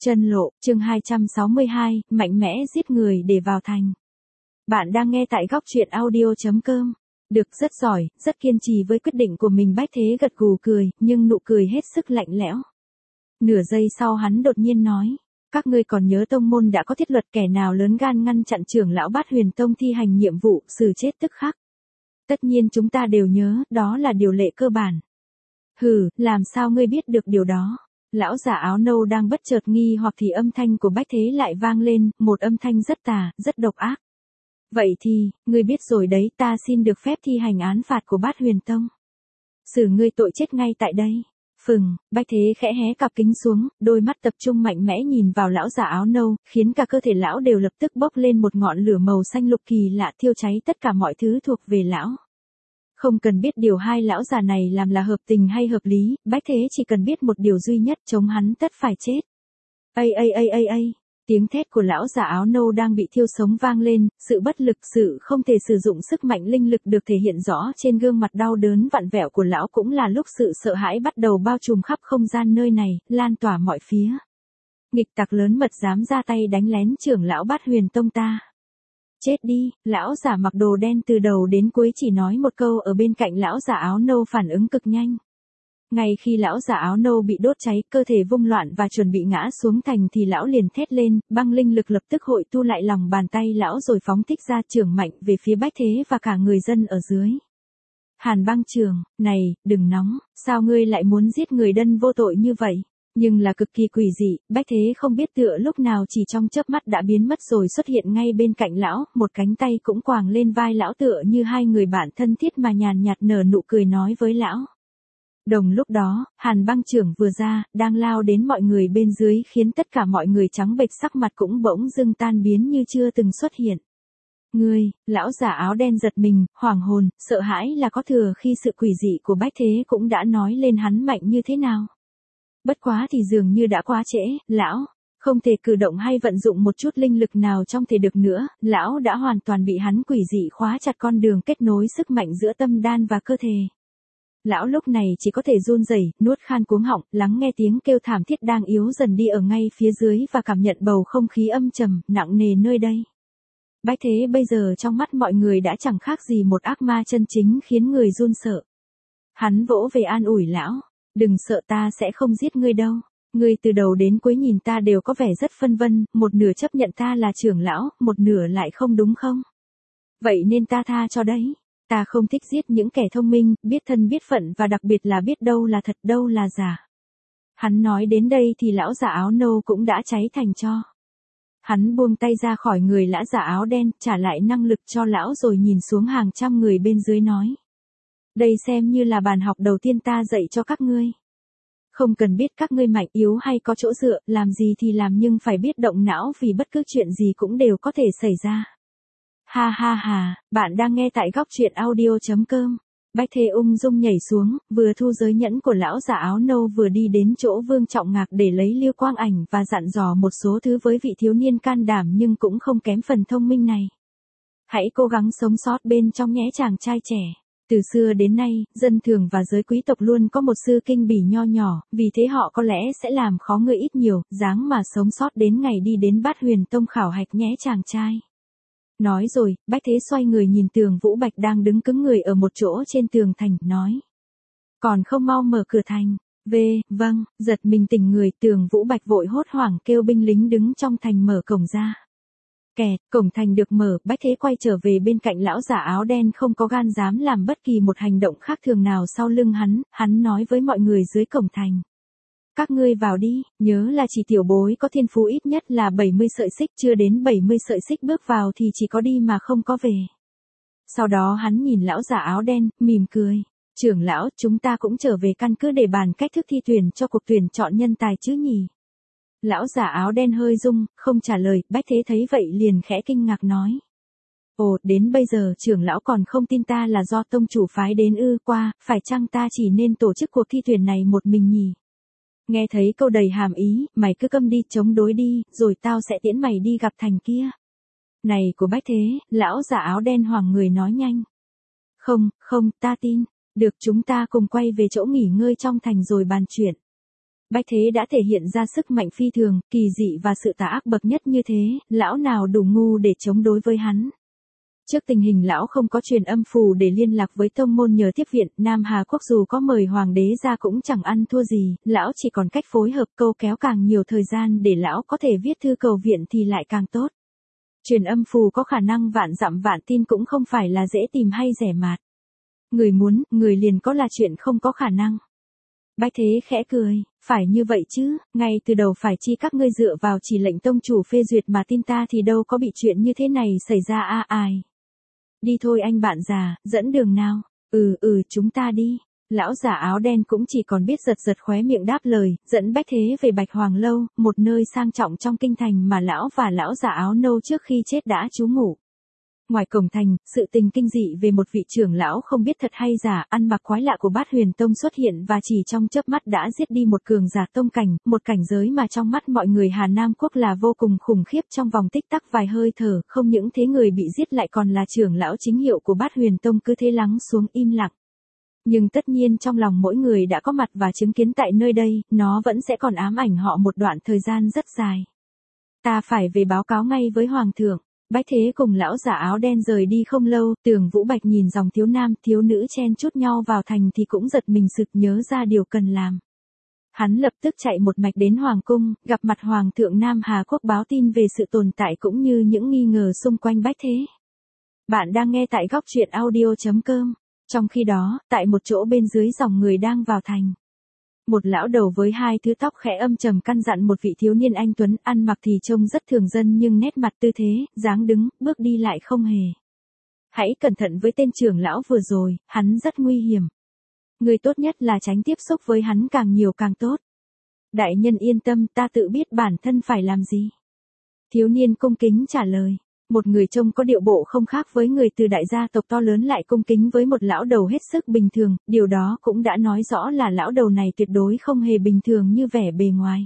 Chân lộ, chương 262, mạnh mẽ giết người để vào thành. Bạn đang nghe tại góc truyện audio.com. Được, rất giỏi, rất kiên trì với quyết định của mình. Bách Thế gật gù cười, nhưng nụ cười hết sức lạnh lẽo. Nửa giây sau hắn đột nhiên nói, các ngươi còn nhớ tông môn đã có thiết luật kẻ nào lớn gan ngăn chặn trưởng lão Bát Huyền Tông thi hành nhiệm vụ, xử chết tức khắc. Tất nhiên chúng ta đều nhớ, đó là điều lệ cơ bản. Hừ, làm sao ngươi biết được điều đó? Lão giả áo nâu đang bất chợt nghi hoặc thì âm thanh của Bách Thế lại vang lên, một âm thanh rất tà, rất độc ác. Vậy thì, ngươi biết rồi đấy, ta xin được phép thi hành án phạt của Bát Huyền Tông. Xử ngươi tội chết ngay tại đây. Phừng, Bách Thế khẽ hé cặp kính xuống, đôi mắt tập trung mạnh mẽ nhìn vào lão giả áo nâu, khiến cả cơ thể lão đều lập tức bốc lên một ngọn lửa màu xanh lục kỳ lạ thiêu cháy tất cả mọi thứ thuộc về lão. Không cần biết điều hai lão già này làm là hợp tình hay hợp lý, Bách Thế chỉ cần biết một điều duy nhất, chống hắn tất phải chết. Ây. Tiếng thét của lão già áo nâu đang bị thiêu sống vang lên, sự bất lực, sự không thể sử dụng sức mạnh linh lực được thể hiện rõ trên gương mặt đau đớn vặn vẹo của lão, cũng là lúc sự sợ hãi bắt đầu bao trùm khắp không gian nơi này, lan tỏa mọi phía. Nghịch tặc lớn mật dám ra tay đánh lén trưởng lão Bát Huyền Tông ta. Chết đi, lão giả mặc đồ đen từ đầu đến cuối chỉ nói một câu. Ở bên cạnh lão giả áo nâu phản ứng cực nhanh. Ngay khi lão giả áo nâu bị đốt cháy, cơ thể vung loạn và chuẩn bị ngã xuống thành thì lão liền thét lên, băng linh lực lập tức hội tu lại lòng bàn tay lão rồi phóng thích ra chưởng mạnh về phía Bách Thế và cả người dân ở dưới. Hàn băng chưởng, này, đừng nóng, sao ngươi lại muốn giết người dân vô tội như vậy? Nhưng là cực kỳ quỷ dị, Bách Thế không biết tựa lúc nào chỉ trong chớp mắt đã biến mất rồi xuất hiện ngay bên cạnh lão, một cánh tay cũng quàng lên vai lão tựa như hai người bạn thân thiết mà nhàn nhạt nở nụ cười nói với lão. Đồng lúc đó, hàn băng chưởng vừa ra, đang lao đến mọi người bên dưới khiến tất cả mọi người trắng bệch sắc mặt cũng bỗng dưng tan biến như chưa từng xuất hiện. Ngươi, lão giả áo đen giật mình, hoảng hồn, sợ hãi là có thừa khi sự quỷ dị của Bách Thế cũng đã nói lên hắn mạnh như thế nào. Bất quá thì dường như đã quá trễ, lão không thể cử động hay vận dụng một chút linh lực nào trong thể được nữa, lão đã hoàn toàn bị hắn quỷ dị khóa chặt con đường kết nối sức mạnh giữa tâm đan và cơ thể. Lão lúc này chỉ có thể run rẩy, nuốt khan cuống họng, lắng nghe tiếng kêu thảm thiết đang yếu dần đi ở ngay phía dưới và cảm nhận bầu không khí âm trầm, nặng nề nơi đây. Bách Thế bây giờ trong mắt mọi người đã chẳng khác gì một ác ma chân chính khiến người run sợ. Hắn vỗ về an ủi lão. Đừng sợ, ta sẽ không giết ngươi đâu. Ngươi từ đầu đến cuối nhìn ta đều có vẻ rất phân vân, một nửa chấp nhận ta là trưởng lão, một nửa lại không đúng không? Vậy nên ta tha cho đấy. Ta không thích giết những kẻ thông minh, biết thân biết phận và đặc biệt là biết đâu là thật đâu là giả. Hắn nói đến đây thì lão giả áo nâu cũng đã cháy thành tro. Hắn buông tay ra khỏi người lão giả áo đen, trả lại năng lực cho lão rồi nhìn xuống hàng trăm người bên dưới nói. Đây xem như là bài học đầu tiên ta dạy cho các ngươi. Không cần biết các ngươi mạnh yếu hay có chỗ dựa, làm gì thì làm nhưng phải biết động não vì bất cứ chuyện gì cũng đều có thể xảy ra. Ha, bạn đang nghe tại góc truyện audio.com. Bách Thế ung dung nhảy xuống, vừa thu giới nhẫn của lão giả áo nâu vừa đi đến chỗ Vương Trọng Ngạc để lấy Liêu Quang Ảnh và dặn dò một số thứ với vị thiếu niên can đảm nhưng cũng không kém phần thông minh này. Hãy cố gắng sống sót bên trong nhé chàng trai trẻ. Từ xưa đến nay, dân thường và giới quý tộc luôn có một sư kinh bỉ nho nhỏ, vì thế họ có lẽ sẽ làm khó ngươi ít nhiều, dáng mà sống sót đến ngày đi đến Bát Huyền Tông khảo hạch nhé chàng trai. Nói rồi, Bách Thế xoay người nhìn Tường Vũ Bạch đang đứng cứng người ở một chỗ trên tường thành, nói. Còn không mau mở cửa thành. Vâng, giật mình tỉnh người, Tường Vũ Bạch vội hốt hoảng kêu binh lính đứng trong thành mở cổng ra. Kẹt, cổng thành được mở, Bách Thế quay trở về bên cạnh lão giả áo đen không có gan dám làm bất kỳ một hành động khác thường nào sau lưng hắn nói với mọi người dưới cổng thành. Các ngươi vào đi, nhớ là chỉ tiểu bối có thiên phú ít nhất là 70 sợi xích, chưa đến 70 sợi xích bước vào thì chỉ có đi mà không có về. Sau đó hắn nhìn lão giả áo đen, mỉm cười. Trưởng lão, chúng ta cũng trở về căn cứ để bàn cách thức thi tuyển cho cuộc tuyển chọn nhân tài chứ nhỉ? Lão giả áo đen hơi rung, không trả lời, Bách Thế thấy vậy liền khẽ kinh ngạc nói. Ồ, đến bây giờ trưởng lão còn không tin ta là do tông chủ phái đến ư? Qua, phải chăng ta chỉ nên tổ chức cuộc thi tuyển này một mình nhỉ? Nghe thấy câu đầy hàm ý, mày cứ câm đi, chống đối đi, rồi tao sẽ tiễn mày đi gặp thành kia. Này của Bách Thế, lão giả áo đen hoảng người nói nhanh. Không, ta tin. Được, chúng ta cùng quay về chỗ nghỉ ngơi trong thành rồi bàn chuyện. Bách Thế đã thể hiện ra sức mạnh phi thường, kỳ dị và sự tà ác bậc nhất như thế, lão nào đủ ngu để chống đối với hắn. Trước tình hình lão không có truyền âm phù để liên lạc với tông môn nhờ tiếp viện, Nam Hà Quốc dù có mời hoàng đế ra cũng chẳng ăn thua gì, lão chỉ còn cách phối hợp câu kéo càng nhiều thời gian để lão có thể viết thư cầu viện thì lại càng tốt. Truyền âm phù có khả năng vạn dặm vạn tin cũng không phải là dễ tìm hay rẻ mạt. Người muốn, người liền có là chuyện không có khả năng. Bách Thế khẽ cười, phải như vậy chứ, ngay từ đầu phải chi các ngươi dựa vào chỉ lệnh tông chủ phê duyệt mà tin ta thì đâu có bị chuyện như thế này xảy ra ai. Đi thôi anh bạn già, dẫn đường nào. Chúng ta đi. Lão giả áo đen cũng chỉ còn biết giật giật khóe miệng đáp lời, dẫn Bách Thế về Bạch Hoàng Lâu, một nơi sang trọng trong kinh thành mà lão và lão giả áo nâu trước khi chết đã trú ngụ. Ngoài cổng thành, sự tình kinh dị về một vị trưởng lão không biết thật hay giả, ăn mặc quái lạ của Bát Huyền Tông xuất hiện và chỉ trong chớp mắt đã giết đi một cường giả tông cảnh, một cảnh giới mà trong mắt mọi người Hà Nam Quốc là vô cùng khủng khiếp. Trong vòng tích tắc vài hơi thở, không những thế người bị giết lại còn là trưởng lão chính hiệu của Bát Huyền Tông, cứ thế lắng xuống im lặng. Nhưng tất nhiên trong lòng mỗi người đã có mặt và chứng kiến tại nơi đây, nó vẫn sẽ còn ám ảnh họ một đoạn thời gian rất dài. Ta phải về báo cáo ngay với Hoàng thượng. Bách Thế cùng lão giả áo đen rời đi không lâu, Tường Vũ Bạch nhìn dòng thiếu nam, thiếu nữ chen chúc nhau vào thành thì cũng giật mình sực nhớ ra điều cần làm. Hắn lập tức chạy một mạch đến Hoàng cung, gặp mặt Hoàng thượng Nam Hà Quốc báo tin về sự tồn tại cũng như những nghi ngờ xung quanh Bách Thế. Bạn đang nghe tại góc truyện audio.com. Trong khi đó, tại một chỗ bên dưới dòng người đang vào thành. Một lão đầu với hai thứ tóc khẽ âm trầm căn dặn một vị thiếu niên anh tuấn, ăn mặc thì trông rất thường dân nhưng nét mặt tư thế, dáng đứng, bước đi lại không hề. Hãy cẩn thận với tên trưởng lão vừa rồi, hắn rất nguy hiểm. Người tốt nhất là tránh tiếp xúc với hắn càng nhiều càng tốt. Đại nhân yên tâm, ta tự biết bản thân phải làm gì. Thiếu niên cung kính trả lời. Một người trông có điệu bộ không khác với người từ đại gia tộc to lớn lại cung kính với một lão đầu hết sức bình thường, điều đó cũng đã nói rõ là lão đầu này tuyệt đối không hề bình thường như vẻ bề ngoài.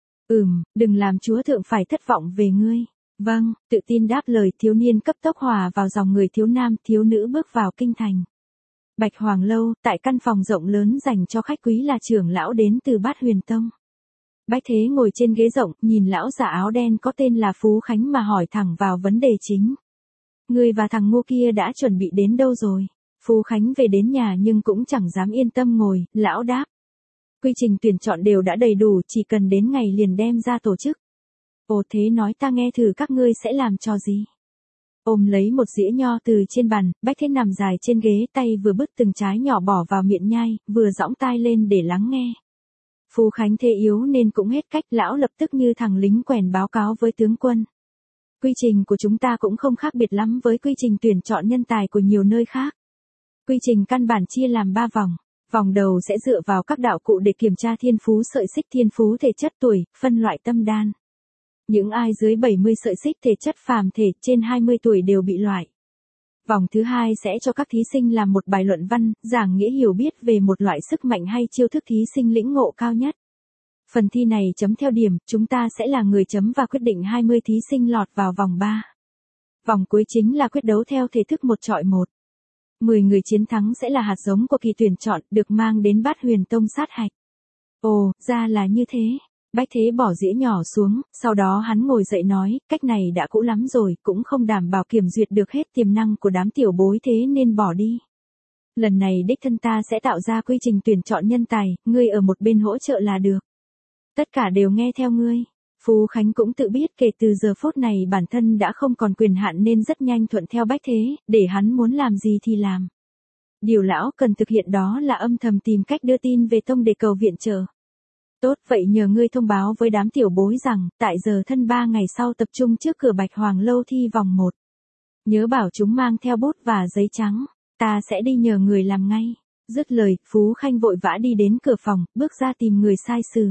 Đừng làm chúa thượng phải thất vọng về ngươi. Vâng, tự tin đáp lời. Thiếu niên cấp tốc hòa vào dòng người thiếu nam, thiếu nữ bước vào kinh thành. Bạch Hoàng Lâu, tại căn phòng rộng lớn dành cho khách quý là trưởng lão đến từ Bát Huyền Tông. Bách Thế ngồi trên ghế rộng, nhìn lão giả áo đen có tên là Phú Khánh mà hỏi thẳng vào vấn đề chính. Ngươi và thằng ngu kia đã chuẩn bị đến đâu rồi? Phú Khánh về đến nhà nhưng cũng chẳng dám yên tâm ngồi, lão đáp. Quy trình tuyển chọn đều đã đầy đủ, chỉ cần đến ngày liền đem ra tổ chức. Ồ thế nói ta nghe thử các ngươi sẽ làm trò gì? Ôm lấy một dĩa nho từ trên bàn, Bách Thế nằm dài trên ghế, tay vừa bứt từng trái nhỏ bỏ vào miệng nhai, vừa giõng tai lên để lắng nghe. Phú Khánh thế yếu nên cũng hết cách, lão lập tức như thằng lính quèn báo cáo với tướng quân. Quy trình của chúng ta cũng không khác biệt lắm với quy trình tuyển chọn nhân tài của nhiều nơi khác. Quy trình căn bản chia làm 3 vòng. Vòng đầu sẽ dựa vào các đạo cụ để kiểm tra thiên phú sợi xích, thiên phú thể chất, tuổi, phân loại tâm đan. Những ai dưới 70 sợi xích thể chất phàm thể, trên 20 tuổi đều bị loại. Vòng thứ hai sẽ cho các thí sinh làm một bài luận văn, giảng nghĩa hiểu biết về một loại sức mạnh hay chiêu thức thí sinh lĩnh ngộ cao nhất. Phần thi này chấm theo điểm, chúng ta sẽ là người chấm và quyết định 20 thí sinh lọt vào vòng 3. Vòng cuối chính là quyết đấu theo thể thức 1 chọi 1. 10 người chiến thắng sẽ là hạt giống của kỳ tuyển chọn, được mang đến Bát Huyền Tông sát hạch. Ồ, ra là như thế. Bách Thế bỏ dĩa nhỏ xuống, sau đó hắn ngồi dậy nói, cách này đã cũ lắm rồi, cũng không đảm bảo kiểm duyệt được hết tiềm năng của đám tiểu bối thế nên bỏ đi. Lần này đích thân ta sẽ tạo ra quy trình tuyển chọn nhân tài, ngươi ở một bên hỗ trợ là được. Tất cả đều nghe theo ngươi. Phú Khánh cũng tự biết kể từ giờ phút này bản thân đã không còn quyền hạn nên rất nhanh thuận theo Bách Thế, để hắn muốn làm gì thì làm. Điều lão cần thực hiện đó là âm thầm tìm cách đưa tin về tông để cầu viện trợ. Tốt, vậy nhờ ngươi thông báo với đám tiểu bối rằng, tại giờ thân 3 ngày sau tập trung trước cửa Bạch Hoàng Lâu thi vòng 1. Nhớ bảo chúng mang theo bút và giấy trắng, ta sẽ đi nhờ người làm ngay. Dứt lời, Phú Khanh vội vã đi đến cửa phòng, bước ra tìm người sai sử.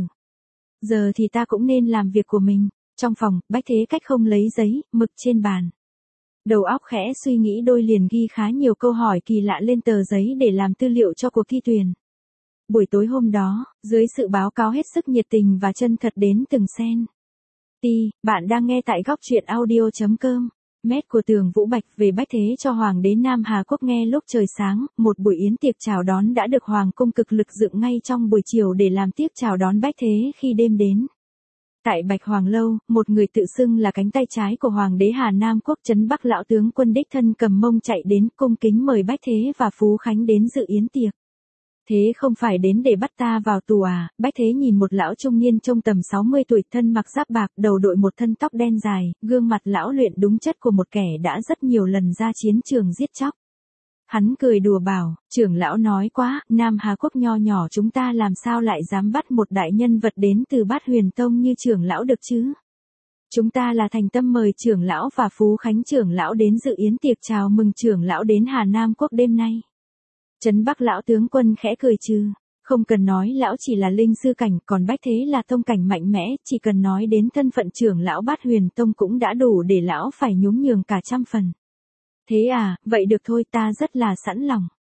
Giờ thì ta cũng nên làm việc của mình. Trong phòng, Bách Thế cách không lấy giấy, mực trên bàn. Đầu óc khẽ suy nghĩ đôi liền ghi khá nhiều câu hỏi kỳ lạ lên tờ giấy để làm tư liệu cho cuộc thi tuyển. Buổi tối hôm đó, dưới sự báo cáo hết sức nhiệt tình và chân thật đến từng sen. Bạn đang nghe tại góc truyện audio.com. mét của Tường Vũ Bạch về bách thế cho Hoàng đế Nam Hà Quốc nghe lúc trời sáng, một buổi yến tiệc chào đón đã được Hoàng cung cực lực dựng ngay trong buổi chiều để làm tiếp chào đón bách thế khi đêm đến. Tại Bạch Hoàng Lâu, một người tự xưng là cánh tay trái của Hoàng đế Hà Nam Quốc Trấn Bắc lão tướng quân đích thân cầm mông chạy đến cung kính mời Bách Thế và Phú Khánh đến dự yến tiệc. Thế không phải đến để bắt ta vào tù à? Bách Thế nhìn một lão trung niên trông tầm 60 tuổi, thân mặc giáp bạc, đầu đội một thân tóc đen dài, gương mặt lão luyện đúng chất của một kẻ đã rất nhiều lần ra chiến trường giết chóc. Hắn cười đùa bảo, trưởng lão nói quá, Nam Hà Quốc nho nhỏ chúng ta làm sao lại dám bắt một đại nhân vật đến từ Bát Huyền Tông như trưởng lão được chứ? Chúng ta là thành tâm mời trưởng lão và Phú Khánh trưởng lão đến dự yến tiệc chào mừng trưởng lão đến Hà Nam Quốc đêm nay. Trấn Bắc lão tướng quân khẽ cười trừ, không cần nói lão chỉ là linh sư cảnh, còn Bách Thế là tông cảnh mạnh mẽ, chỉ cần nói đến thân phận trưởng lão Bát Huyền Tông cũng đã đủ để lão phải nhún nhường cả trăm phần. Thế à, vậy được thôi, ta rất là sẵn lòng.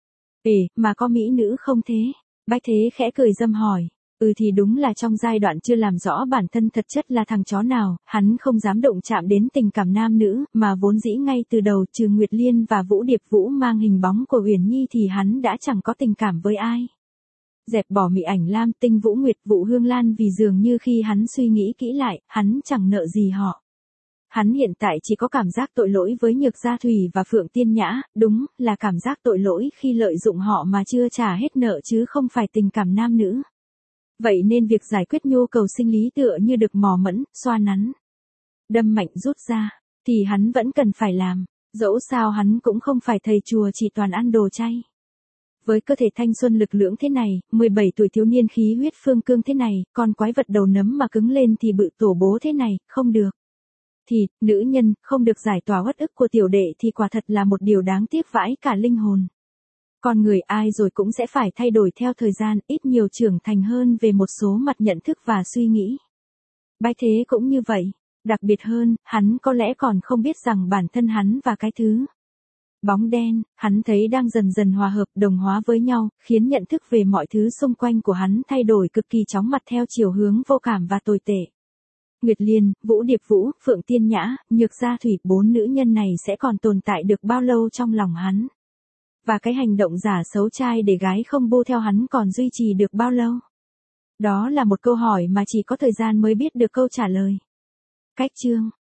Mà có mỹ nữ không thế? Bách Thế khẽ cười dâm hỏi. Thì đúng là trong giai đoạn chưa làm rõ bản thân thật chất là thằng chó nào, hắn không dám động chạm đến tình cảm nam nữ, mà vốn dĩ ngay từ đầu trừ Nguyệt Liên và Vũ Điệp Vũ mang hình bóng của Uyển Nhi thì hắn đã chẳng có tình cảm với ai. Dẹp bỏ Mị Ảnh Lam, Tinh Vũ Nguyệt, Vũ Hương Lan vì dường như khi hắn suy nghĩ kỹ lại, hắn chẳng nợ gì họ. Hắn hiện tại chỉ có cảm giác tội lỗi với Nhược Gia Thủy và Phượng Tiên Nhã, đúng là cảm giác tội lỗi khi lợi dụng họ mà chưa trả hết nợ chứ không phải tình cảm nam nữ. Vậy nên việc giải quyết nhu cầu sinh lý tựa như được mò mẫm, xoa nắn, đâm mạnh rút ra, thì hắn vẫn cần phải làm, dẫu sao hắn cũng không phải thầy chùa chỉ toàn ăn đồ chay. Với cơ thể thanh xuân lực lưỡng thế này, 17 tuổi thiếu niên khí huyết phương cương thế này, con quái vật đầu nấm mà cứng lên thì bự tổ bố thế này, không được. Thì, nữ nhân, không được giải tỏa uất ức của tiểu đệ thì quả thật là một điều đáng tiếc vãi cả linh hồn. Con người ai rồi cũng sẽ phải thay đổi theo thời gian, ít nhiều trưởng thành hơn về một số mặt nhận thức và suy nghĩ. Bách Thế cũng như vậy, đặc biệt hơn, hắn có lẽ còn không biết rằng bản thân hắn và cái thứ bóng đen, hắn thấy đang dần dần hòa hợp đồng hóa với nhau, khiến nhận thức về mọi thứ xung quanh của hắn thay đổi cực kỳ chóng mặt theo chiều hướng vô cảm và tồi tệ. Nguyệt Liên, Vũ Điệp Vũ, Phượng Tiên Nhã, Nhược Gia Thủy, 4 nữ nhân này sẽ còn tồn tại được bao lâu trong lòng hắn? Và cái hành động giả xấu trai để gái không bu theo hắn còn duy trì được bao lâu? Đó là một câu hỏi mà chỉ có thời gian mới biết được câu trả lời. Cách chương